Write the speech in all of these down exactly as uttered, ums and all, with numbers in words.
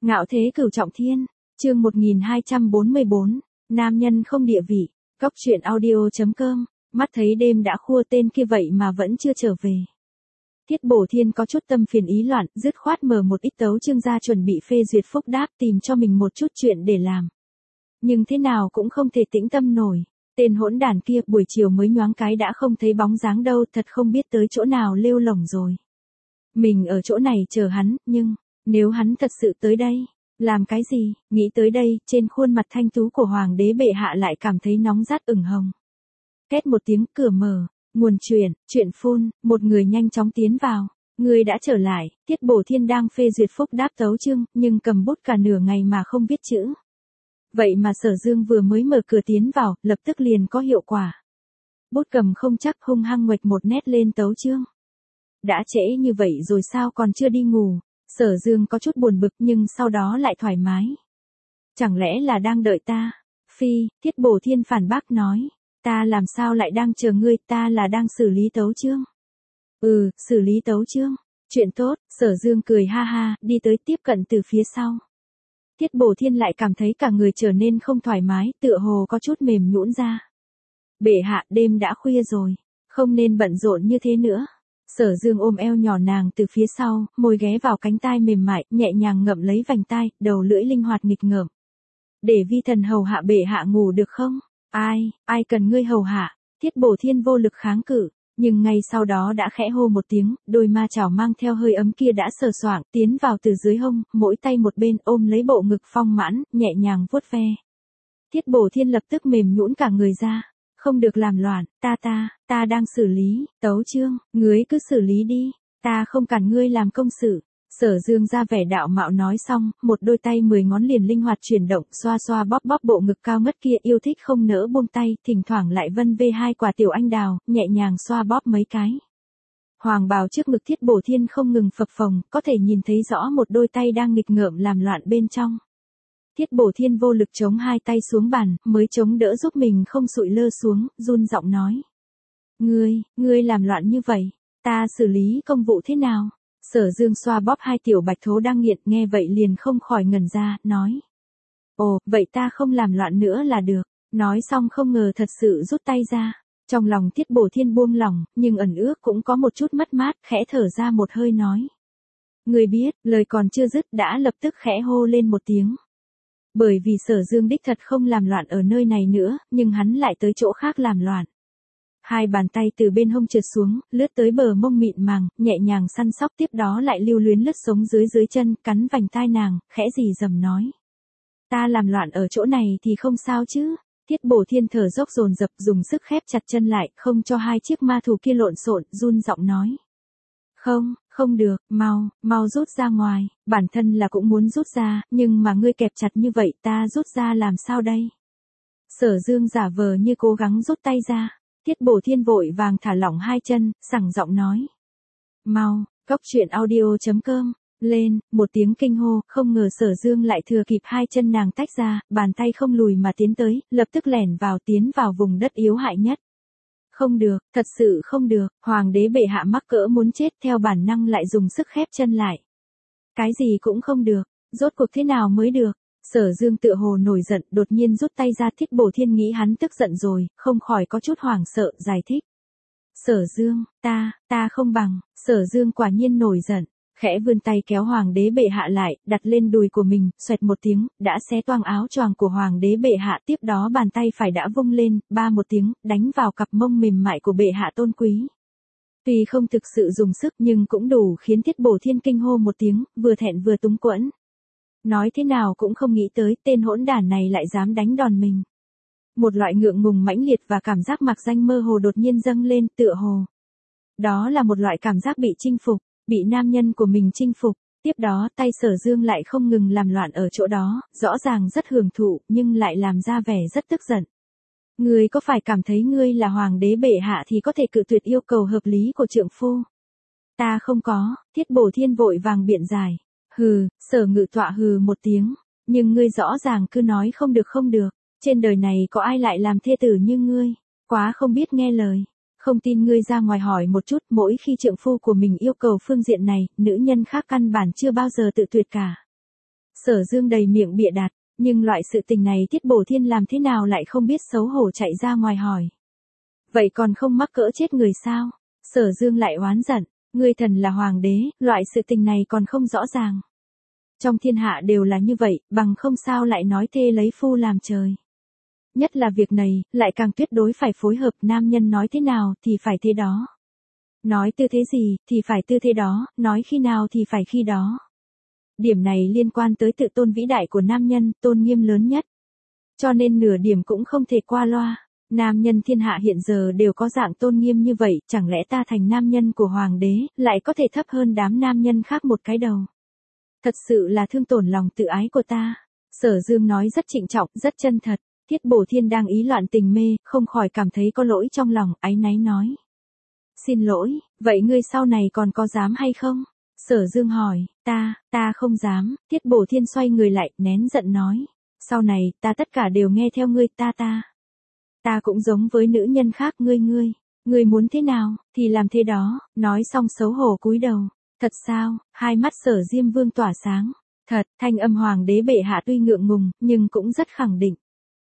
Ngạo thế cửu trọng thiên, chương một nghìn hai trăm bốn mươi bốn, nam nhân không địa vị, góc truyện audio.com, mắt thấy đêm đã khua tên kia vậy mà vẫn chưa trở về. Thiết Bổ Thiên có chút tâm phiền ý loạn, dứt khoát mở một ít tấu chương ra chuẩn bị phê duyệt phúc đáp tìm cho mình một chút chuyện để làm. Nhưng thế nào cũng không thể tĩnh tâm nổi, tên hỗn đản kia buổi chiều mới nhoáng cái đã không thấy bóng dáng đâu, thật không biết tới chỗ nào lêu lổng rồi. Mình ở chỗ này chờ hắn, nhưng, nếu hắn thật sự tới đây, làm cái gì, nghĩ tới đây, trên khuôn mặt thanh tú của hoàng đế bệ hạ lại cảm thấy nóng rát ửng hồng. Két một tiếng cửa mở, nguồn chuyện, chuyện phun, một người nhanh chóng tiến vào. Người đã trở lại, Thiết Bổ Thiên đang phê duyệt phúc đáp tấu chương, nhưng cầm bút cả nửa ngày mà không viết chữ. Vậy mà Sở Dương vừa mới mở cửa tiến vào, lập tức liền có hiệu quả. Bút cầm không chắc hung hăng nguệch một nét lên tấu chương. Đã trễ như vậy rồi sao còn chưa đi ngủ? Sở Dương có chút buồn bực nhưng sau đó lại thoải mái. Chẳng lẽ là đang đợi ta? Phi, Thiết Bổ Thiên phản bác nói. Ta làm sao lại đang chờ ngươi, ta là đang xử lý tấu chương. Ừ, xử lý tấu chương. Chuyện tốt, Sở Dương cười ha ha, đi tới tiếp cận từ phía sau. Thiết Bổ Thiên lại cảm thấy cả người trở nên không thoải mái, tựa hồ có chút mềm nhũn ra. Bệ hạ, đêm đã khuya rồi, không nên bận rộn như thế nữa. Sở Dương ôm eo nhỏ nàng từ phía sau, môi ghé vào cánh tai mềm mại, nhẹ nhàng ngậm lấy vành tai, đầu lưỡi linh hoạt nghịch ngợm. Để vi thần hầu hạ bệ hạ ngủ được không? Ai, ai cần ngươi hầu hạ? Thiết Bổ Thiên vô lực kháng cự, nhưng ngay sau đó đã khẽ hô một tiếng, đôi ma chảo mang theo hơi ấm kia đã sờ soạng tiến vào từ dưới hông, mỗi tay một bên ôm lấy bộ ngực phong mãn, nhẹ nhàng vuốt ve. Thiết Bổ Thiên lập tức mềm nhũn cả người ra. Không được làm loạn, ta ta, ta đang xử lý, tấu chương, ngươi cứ xử lý đi, ta không cản ngươi làm công sự. Sở Dương ra vẻ đạo mạo nói xong, một đôi tay mười ngón liền linh hoạt chuyển động, xoa xoa bóp bóp bộ ngực cao ngất kia, yêu thích không nỡ buông tay, thỉnh thoảng lại vân vê hai quả tiểu anh đào, nhẹ nhàng xoa bóp mấy cái. Hoàng bào trước ngực Thiết Bổ Thiên không ngừng phập phồng, có thể nhìn thấy rõ một đôi tay đang nghịch ngợm làm loạn bên trong. Thiết Bổ Thiên vô lực chống hai tay xuống bàn, mới chống đỡ giúp mình không sụi lơ xuống, run giọng nói. Ngươi, ngươi làm loạn như vậy, ta xử lý công vụ thế nào? Sở Dương xoa bóp hai tiểu bạch thố đang nghiện, nghe vậy liền không khỏi ngẩn ra, nói. Ồ, vậy ta không làm loạn nữa là được. Nói xong không ngờ thật sự rút tay ra. Trong lòng Thiết Bổ Thiên buông lỏng, nhưng ẩn ước cũng có một chút mất mát, khẽ thở ra một hơi nói. Ngươi biết, lời còn chưa dứt đã lập tức khẽ hô lên một tiếng. Bởi vì Sở Dương đích thật không làm loạn ở nơi này nữa, nhưng hắn lại tới chỗ khác làm loạn. Hai bàn tay từ bên hông trượt xuống, lướt tới bờ mông mịn màng, nhẹ nhàng săn sóc, tiếp đó lại lưu luyến lướt sống dưới dưới chân, cắn vành tai nàng, khẽ rì rầm nói. Ta làm loạn ở chỗ này thì không sao chứ. Thiết Bổ Thiên thở dốc dồn dập, dùng sức khép chặt chân lại, không cho hai chiếc ma thú kia lộn xộn, run giọng nói. Không, không được, mau, mau rút ra ngoài, bản thân là cũng muốn rút ra, nhưng mà ngươi kẹp chặt như vậy, ta rút ra làm sao đây? Sở Dương giả vờ như cố gắng rút tay ra. Thiết Bổ Thiên vội vàng thả lỏng hai chân, sảng giọng nói. Mau, góc truyện audio.com, lên, một tiếng kinh hô, không ngờ Sở Dương lại thừa kịp hai chân nàng tách ra, bàn tay không lùi mà tiến tới, lập tức lẻn vào tiến vào vùng đất yếu hại nhất. Không được, thật sự không được, hoàng đế bệ hạ mắc cỡ muốn chết, theo bản năng lại dùng sức khép chân lại. Cái gì cũng không được, rốt cuộc thế nào mới được? Sở Dương tựa hồ nổi giận, đột nhiên rút tay ra. Thiết Bổ Thiên nghĩ hắn tức giận rồi, không khỏi có chút hoảng sợ, giải thích. Sở Dương, ta, ta không bằng. Sở Dương quả nhiên nổi giận, khẽ vươn tay kéo hoàng đế bệ hạ lại, đặt lên đùi của mình, xoẹt một tiếng, đã xé toang áo choàng của hoàng đế bệ hạ, tiếp đó bàn tay phải đã vung lên, ba một tiếng, đánh vào cặp mông mềm mại của bệ hạ tôn quý. Tuy không thực sự dùng sức nhưng cũng đủ khiến Thiết Bổ Thiên kinh hô một tiếng, vừa thẹn vừa túng quẫn. Nói thế nào cũng không nghĩ tới tên hỗn đản này lại dám đánh đòn mình. Một loại ngượng ngùng mãnh liệt và cảm giác mạc danh mơ hồ đột nhiên dâng lên, tựa hồ. Đó là một loại cảm giác bị chinh phục, bị nam nhân của mình chinh phục. Tiếp đó tay Sở Dương lại không ngừng làm loạn ở chỗ đó, rõ ràng rất hưởng thụ nhưng lại làm ra vẻ rất tức giận. Ngươi có phải cảm thấy ngươi là hoàng đế bệ hạ thì có thể cự tuyệt yêu cầu hợp lý của trượng phu? Ta không có. Thiết Bổ Thiên vội vàng biện giải. Hừ, Sở Ngự Tọa hừ một tiếng, nhưng ngươi rõ ràng cứ nói không được không được, trên đời này có ai lại làm thê tử như ngươi, quá không biết nghe lời, không tin ngươi ra ngoài hỏi một chút, mỗi khi trượng phu của mình yêu cầu phương diện này, nữ nhân khác căn bản chưa bao giờ tự tuyệt cả. Sở Dương đầy miệng bịa đặt, nhưng loại sự tình này Tiết Bổ Thiên làm thế nào lại không biết xấu hổ chạy ra ngoài hỏi. Vậy còn không mắc cỡ chết người sao? Sở Dương lại oán giận, ngươi thần là hoàng đế, loại sự tình này còn không rõ ràng. Trong thiên hạ đều là như vậy, bằng không sao lại nói thê lấy phu làm trời. Nhất là việc này, lại càng tuyệt đối phải phối hợp, nam nhân nói thế nào thì phải thế đó. Nói tư thế gì thì phải tư thế đó, nói khi nào thì phải khi đó. Điểm này liên quan tới tự tôn vĩ đại của nam nhân, tôn nghiêm lớn nhất. Cho nên nửa điểm cũng không thể qua loa. Nam nhân thiên hạ hiện giờ đều có dạng tôn nghiêm như vậy, chẳng lẽ ta thành nam nhân của hoàng đế, lại có thể thấp hơn đám nam nhân khác một cái đầu. Thật sự là thương tổn lòng tự ái của ta. Sở Dương nói rất trịnh trọng, rất chân thật. Tiết Bổ Thiên đang ý loạn tình mê, không khỏi cảm thấy có lỗi trong lòng, áy náy nói. Xin lỗi, vậy ngươi sau này còn có dám hay không? Sở Dương hỏi, ta, ta không dám. Tiết Bổ Thiên xoay người lại, nén giận nói. Sau này, ta tất cả đều nghe theo ngươi, ta ta. Ta cũng giống với nữ nhân khác, ngươi ngươi. Ngươi muốn thế nào, thì làm thế đó. Nói xong xấu hổ cúi đầu. Thật sao? Hai mắt Sở Diêm Vương tỏa sáng. Thật, thanh âm hoàng đế bệ hạ tuy ngượng ngùng, nhưng cũng rất khẳng định.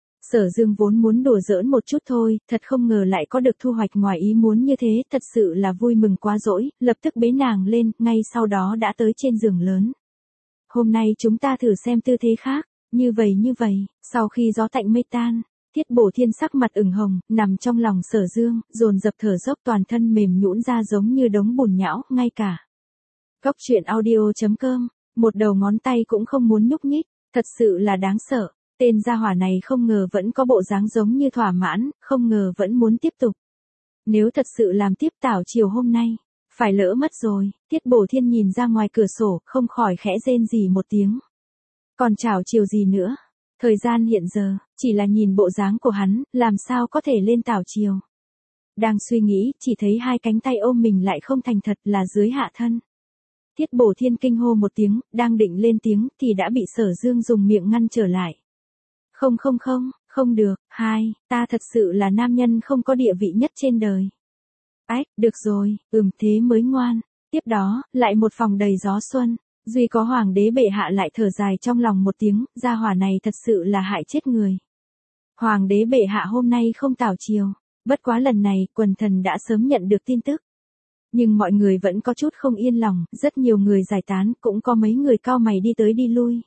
Sở Dương vốn muốn đùa giỡn một chút thôi, thật không ngờ lại có được thu hoạch ngoài ý muốn như thế, thật sự là vui mừng quá dỗi, lập tức bế nàng lên, ngay sau đó đã tới trên giường lớn. Hôm nay chúng ta thử xem tư thế khác, như vậy như vậy, sau khi gió tạnh mây tan, Tiết Bổ Thiên sắc mặt ửng hồng, nằm trong lòng Sở Dương, dồn dập thở dốc, toàn thân mềm nhũn ra giống như đống bùn nhão, ngay cả. Góc truyện audio chấm com, một đầu ngón tay cũng không muốn nhúc nhích, thật sự là đáng sợ. Tên gia hỏa này không ngờ vẫn có bộ dáng giống như thỏa mãn, không ngờ vẫn muốn tiếp tục. Nếu thật sự làm tiếp tảo chiều hôm nay, phải lỡ mất rồi. Tiết Bổ Thiên nhìn ra ngoài cửa sổ, không khỏi khẽ rên rỉ một tiếng. Còn chảo chiều gì nữa? Thời gian hiện giờ, chỉ là nhìn bộ dáng của hắn, làm sao có thể lên tảo chiều. Đang suy nghĩ, chỉ thấy hai cánh tay ôm mình lại không thành thật, là dưới hạ thân. Tiết Bổ Thiên kinh hô một tiếng, đang định lên tiếng, thì đã bị Sở Dương dùng miệng ngăn trở lại. Không không không, không được, hai, ta thật sự là nam nhân không có địa vị nhất trên đời. Ách, được rồi, ừm thế mới ngoan. Tiếp đó, lại một phòng đầy gió xuân, duy có hoàng đế bệ hạ lại thở dài trong lòng một tiếng, gia hỏa này thật sự là hại chết người. Hoàng đế bệ hạ hôm nay không tảo chiều, bất quá lần này, quần thần đã sớm nhận được tin tức. Nhưng mọi người vẫn có chút không yên lòng, rất nhiều người giải tán, cũng có mấy người cau mày đi tới đi lui.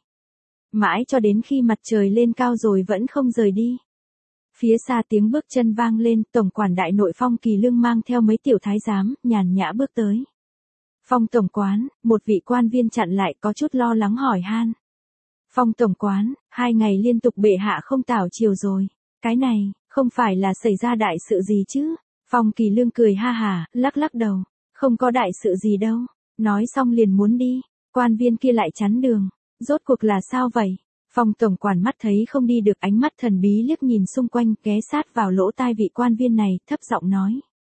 Mãi cho đến khi mặt trời lên cao rồi vẫn không rời đi. Phía xa tiếng bước chân vang lên, tổng quản đại nội Phong Kỳ Lương mang theo mấy tiểu thái giám, nhàn nhã bước tới. Phong tổng quán, một vị quan viên chặn lại có chút lo lắng hỏi han. Phong tổng quán, hai ngày liên tục bệ hạ không tảo chiều rồi. Cái này, không phải là xảy ra đại sự gì chứ? Phong Kỳ Lương cười ha hả, lắc lắc đầu. Không có đại sự gì đâu. Nói xong liền muốn đi. Quan viên kia lại chắn đường. Rốt cuộc là sao vậy? Phong tổng quản mắt thấy không đi được, ánh mắt thần bí liếc nhìn xung quanh, ghé sát vào lỗ tai vị quan viên này, thấp giọng nói.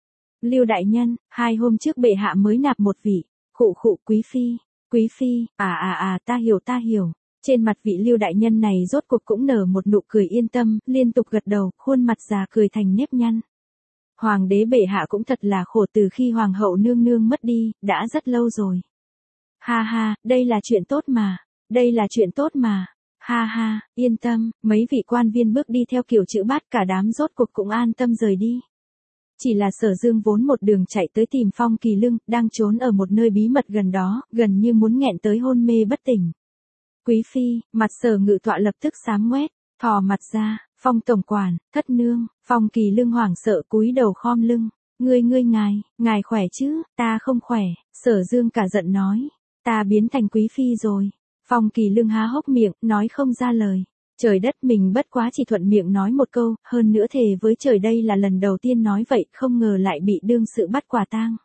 Lưu đại nhân, hai hôm trước bệ hạ mới nạp một vị, khụ khụ quý phi, quý phi, à à à ta hiểu ta hiểu. Trên mặt vị Lưu đại nhân này rốt cuộc cũng nở một nụ cười yên tâm, liên tục gật đầu, khuôn mặt già cười thành nếp nhăn. Hoàng đế bệ hạ cũng thật là khổ, từ khi hoàng hậu nương nương mất đi, đã rất lâu rồi. Ha ha, đây là chuyện tốt mà. Đây là chuyện tốt mà. Ha ha, yên tâm, mấy vị quan viên bước đi theo kiểu chữ bát, cả đám rốt cuộc cũng an tâm rời đi. Chỉ là Sở Dương vốn một đường chạy tới tìm Phong Kỳ Lương, đang trốn ở một nơi bí mật gần đó, gần như muốn nghẹn tới hôn mê bất tỉnh. Quý phi, mặt Sở Ngự Tọa lập tức xám ngoét, thò mặt ra, Phong tổng quản, thất nương. Phong Kỳ Lương hoảng sợ cúi đầu khom lưng. Ngươi ngươi ngài, ngài khỏe chứ? Ta không khỏe. Sở Dương cả giận nói. Ta biến thành quý phi rồi. Phong Kỳ Lương há hốc miệng, nói không ra lời. Trời đất, mình bất quá chỉ thuận miệng nói một câu, hơn nữa thề với trời đây là lần đầu tiên nói vậy, không ngờ lại bị đương sự bắt quả tang.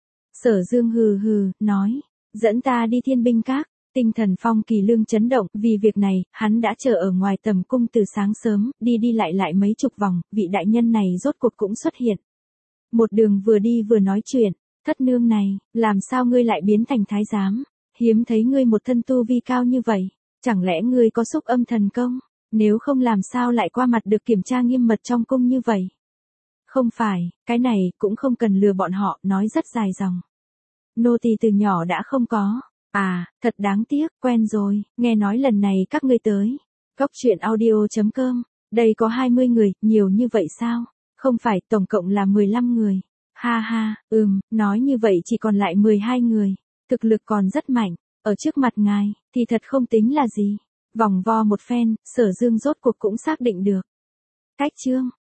Sở Dương hừ hừ, nói, dẫn ta đi Thiên Binh Các. Tinh thần Phong Kỳ Lương chấn động, vì việc này, hắn đã chờ ở ngoài tầm cung từ sáng sớm, đi đi lại lại mấy chục vòng, vị đại nhân này rốt cuộc cũng xuất hiện. Một đường vừa đi vừa nói chuyện, thất nương này, làm sao ngươi lại biến thành thái giám? Hiếm thấy ngươi một thân tu vi cao như vậy, chẳng lẽ ngươi có xúc âm thần công? Nếu không làm sao lại qua mặt được kiểm tra nghiêm mật trong cung như vậy? Không phải, cái này cũng không cần lừa bọn họ, nói rất dài dòng. Nô tỳ từ nhỏ đã không có, À, thật đáng tiếc, quen rồi, nghe nói lần này các ngươi tới. Cóc truyện audio chấm com, đây có hai mươi người, nhiều như vậy sao? Không phải, tổng cộng là mười lăm người. Ha ha, ừm, nói như vậy chỉ còn lại mười hai người. Thực lực còn rất mạnh, ở trước mặt ngài, thì thật không tính là gì. Vòng vo một phen, Sở Dương rốt cuộc cũng xác định được. Cách chương